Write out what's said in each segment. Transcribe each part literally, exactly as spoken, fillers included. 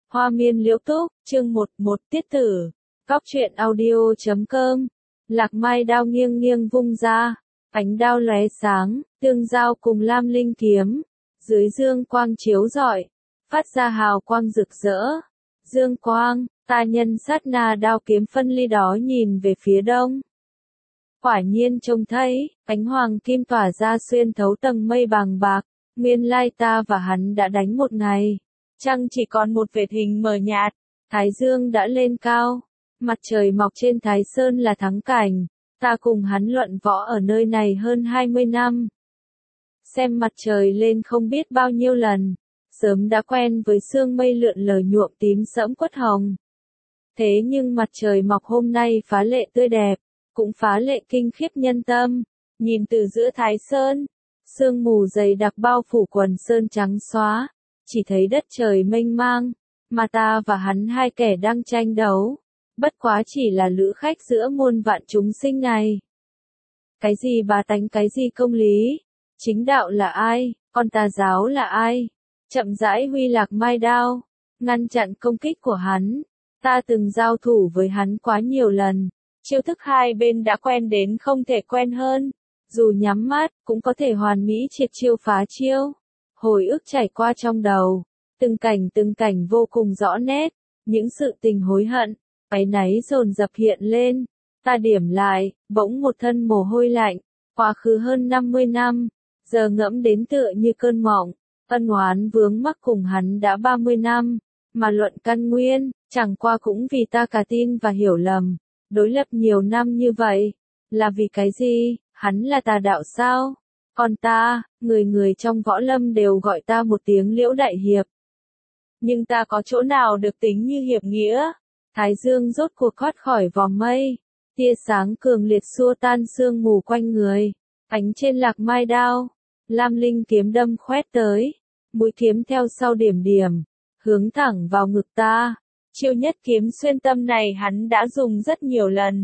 Hoa miên liễu túc, chương một một tiết tử. Góc truyện audio chấm com. Lạc mai đao nghiêng nghiêng vung ra, ánh đao lóe sáng, tương giao cùng lam linh kiếm. Dưới dương quang chiếu rọi, phát ra hào quang rực rỡ. Dương quang, ta nhân sát na đao kiếm phân ly đó nhìn về phía đông. Quả nhiên trông thấy, ánh hoàng kim tỏa ra xuyên thấu tầng mây bàng bạc, nguyên lai ta và hắn đã đánh một ngày. Trăng chỉ còn một vệt hình mờ nhạt, thái dương đã lên cao, mặt trời mọc trên Thái Sơn là thắng cảnh, ta cùng hắn luận võ ở nơi này hơn hai mươi năm. Xem mặt trời lên không biết bao nhiêu lần, sớm đã quen với sương mây lượn lờ nhuộm tím sẫm quất hồng. Thế nhưng mặt trời mọc hôm nay phá lệ tươi đẹp, cũng phá lệ kinh khiếp nhân tâm, nhìn từ giữa Thái Sơn, sương mù dày đặc bao phủ quần sơn trắng xóa. Chỉ thấy đất trời mênh mang, mà ta và hắn hai kẻ đang tranh đấu, bất quá chỉ là lữ khách giữa muôn vạn chúng sinh này. Cái gì bá tánh, cái gì công lý, chính đạo là ai, còn tà giáo là ai? Chậm rãi huy lạc mai đao, ngăn chặn công kích của hắn. Ta từng giao thủ với hắn quá nhiều lần, chiêu thức hai bên đã quen đến không thể quen hơn, dù nhắm mắt cũng có thể hoàn mỹ triệt chiêu phá chiêu. Hồi ức chảy qua trong đầu, từng cảnh từng cảnh vô cùng rõ nét, những sự tình hối hận, áy náy dồn dập hiện lên. Ta điểm lại, bỗng một thân mồ hôi lạnh, quá khứ hơn năm mươi năm, giờ ngẫm đến tựa như cơn mộng, ân oán vướng mắc cùng hắn đã ba mươi năm, mà luận căn nguyên, chẳng qua cũng vì ta cả tin và hiểu lầm, đối lập nhiều năm như vậy, là vì cái gì, hắn là tà đạo sao? Còn ta, người người trong võ lâm đều gọi ta một tiếng Liễu Đại Hiệp. Nhưng ta có chỗ nào được tính như hiệp nghĩa? Thái dương rốt cuộc thoát khỏi vòng mây, tia sáng cường liệt xua tan sương mù quanh người, ánh trên lạc mai đao, lam linh kiếm đâm khoét tới, mũi kiếm theo sau điểm điểm, hướng thẳng vào ngực ta. Chiêu nhất kiếm xuyên tâm này hắn đã dùng rất nhiều lần.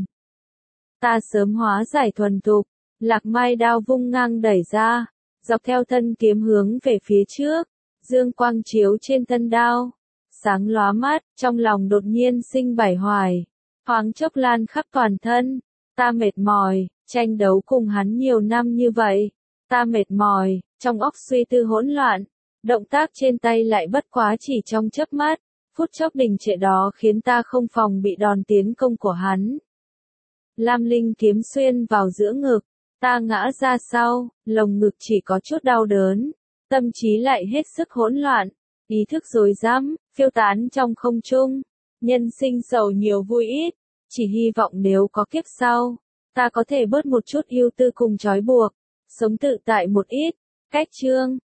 Ta sớm hóa giải thuần thục. Lạc mai đao vung ngang đẩy ra, dọc theo thân kiếm hướng về phía trước, dương quang chiếu trên thân đao, sáng lóa mắt, trong lòng đột nhiên sinh bảy hoài, thoáng chốc lan khắp toàn thân. Ta mệt mỏi, tranh đấu cùng hắn nhiều năm như vậy, ta mệt mỏi, trong óc suy tư hỗn loạn, động tác trên tay lại bất quá chỉ trong chớp mắt, phút chốc đình trệ đó khiến ta không phòng bị đòn tiến công của hắn. Lam linh kiếm xuyên vào giữa ngực. Ta ngã ra sau, lồng ngực chỉ có chút đau đớn, tâm trí lại hết sức hỗn loạn, ý thức rối rắm, phiêu tán trong không trung. Nhân sinh sầu nhiều vui ít, chỉ hy vọng nếu có kiếp sau, ta có thể bớt một chút ưu tư cùng trói buộc, sống tự tại một ít. Cách chương,